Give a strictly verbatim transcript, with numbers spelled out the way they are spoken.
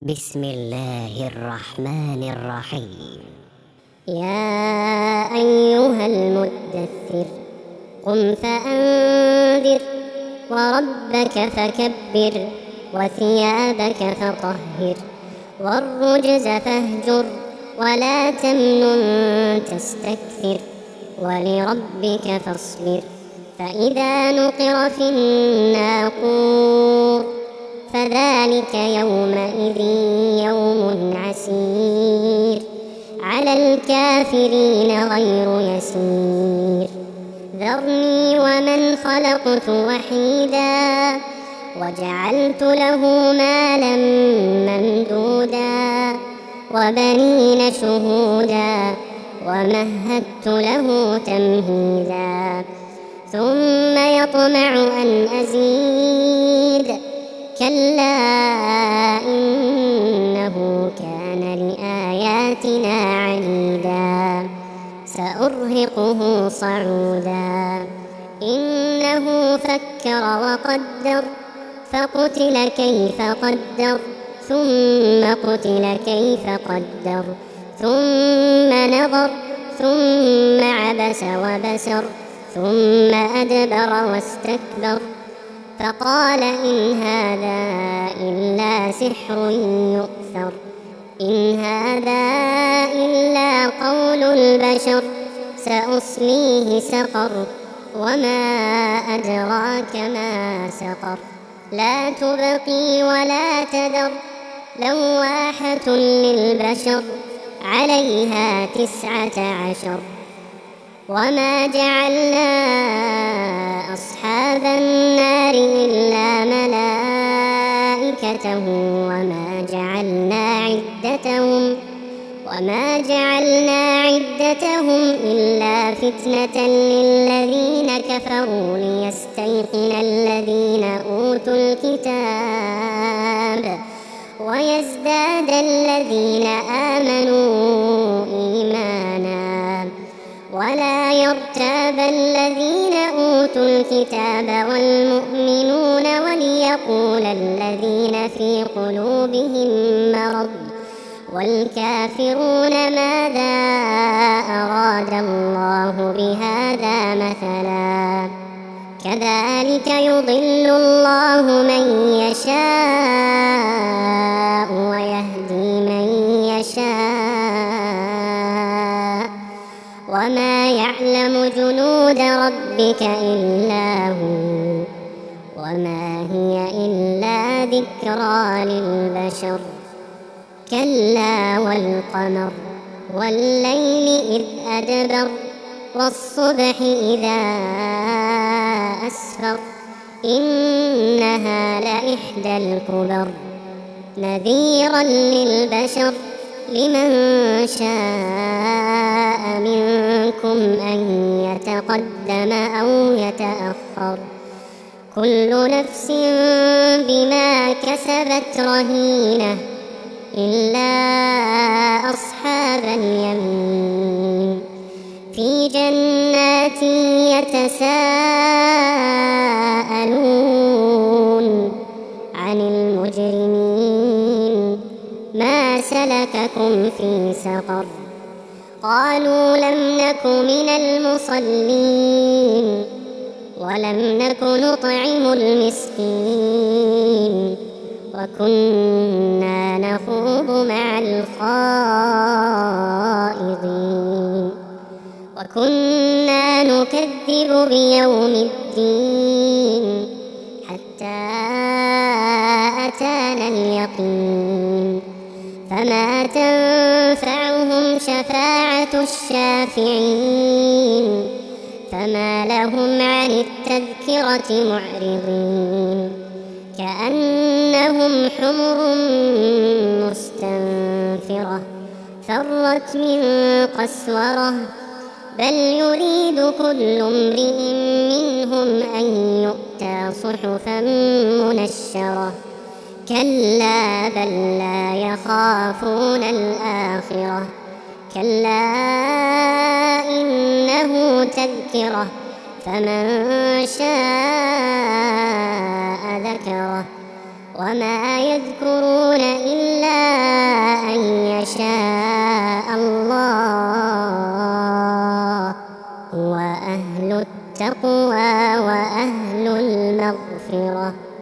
بسم الله الرحمن الرحيم. يا أيها المدثر قم فأنذر وربك فكبر وثيابك فطهر والرجز فاهجر ولا تمنن تستكثر ولربك فاصبر. فإذا نقر في الناقور فذلك يومئذ يوم عسير على الكافرين غير يسير. ذرني ومن خلقت وحيدا وجعلت له مالا ممدودا وبنين شهودا ومهدت له تمهيدا ثم يطمع أن أزيد كلا إنه كان لآياتنا عنيدا سأرهقه صعودا. إنه فكر وقدر فقتل كيف قدر ثم قتل كيف قدر ثم نظر ثم عبس وبسر ثم أدبر واستكبر فقال إن هذا إلا سحر يؤثر إن هذا إلا قول البشر سأصليه سقر وما أدراك ما سقر لا تبقي ولا تذر لواحة للبشر عليها تسعة عشر. وما جعلنا أصحاب النار إلا ملائكة وما جعلنا عدتهم وما جعلنا عدتهم إلا فتنة للذين كفروا ليستيقن الذين أوتوا الكتاب ويزداد الذين آمنوا إيمانا ولا يرتاب الذين أوتوا الكتاب والمؤمنون وليقول الذين في قلوبهم مرض والكافرون ماذا أراد الله بهذا مثلا كذلك يضل الله من يشاء ويهدي من يشاء وما يعلم جنود ربك إلا هو وما هي إلا ذكرى للبشر. كلا والقمر والليل إذ أدبر والصبح إذا أسفر إنها لإحدى الكبر نذيرا للبشر لمن شاء منكم أن يتقدم أو يتأخر كل نفس بما كسبت رهينة إلا أصحاب اليمين في جنات يتساءلون عن المجرمين ما سلككم في سقر قالوا لم نك من المصلين ولم نك نطعم المسكين وكنا نخوض مع الخائضين وكنا نكذب بيوم الدين حتى أتانا اليقين فما تنفعهم شفاعة الشافعين فما لهم عن التذكرة معرضين كأنهم حمر مستنفرة فرت من قسورة بل يريد كل امرئ منهم أن يؤتى صحفا منشرة كلا بل لا يخافون الآخرة كلا إنه تذكرة فمن شاء ذكره وما يذكرون إلا شاء الله، هو أهل التقوى وأهل المغفرة.